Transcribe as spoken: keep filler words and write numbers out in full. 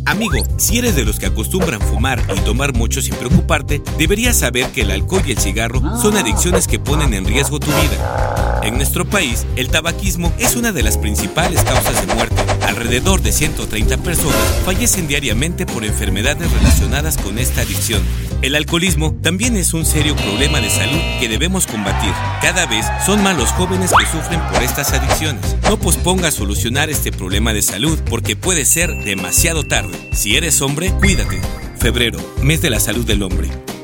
Amigo, si eres de los que acostumbran fumar y tomar mucho sin preocuparte, deberías saber que el alcohol y el cigarro son adicciones que ponen en riesgo tu vida. En nuestro país, el tabaquismo es una de las principales causas de muerte. Alrededor de ciento treinta personas fallecen diariamente por enfermedades relacionadas con esta adicción. El alcoholismo también es un serio problema de salud que debemos combatir. Cada vez son más los jóvenes que sufren por estas adicciones. No pospongas solucionar este problema de salud porque puede ser demasiado tarde. Si eres hombre, cuídate. Febrero, mes de la salud del hombre.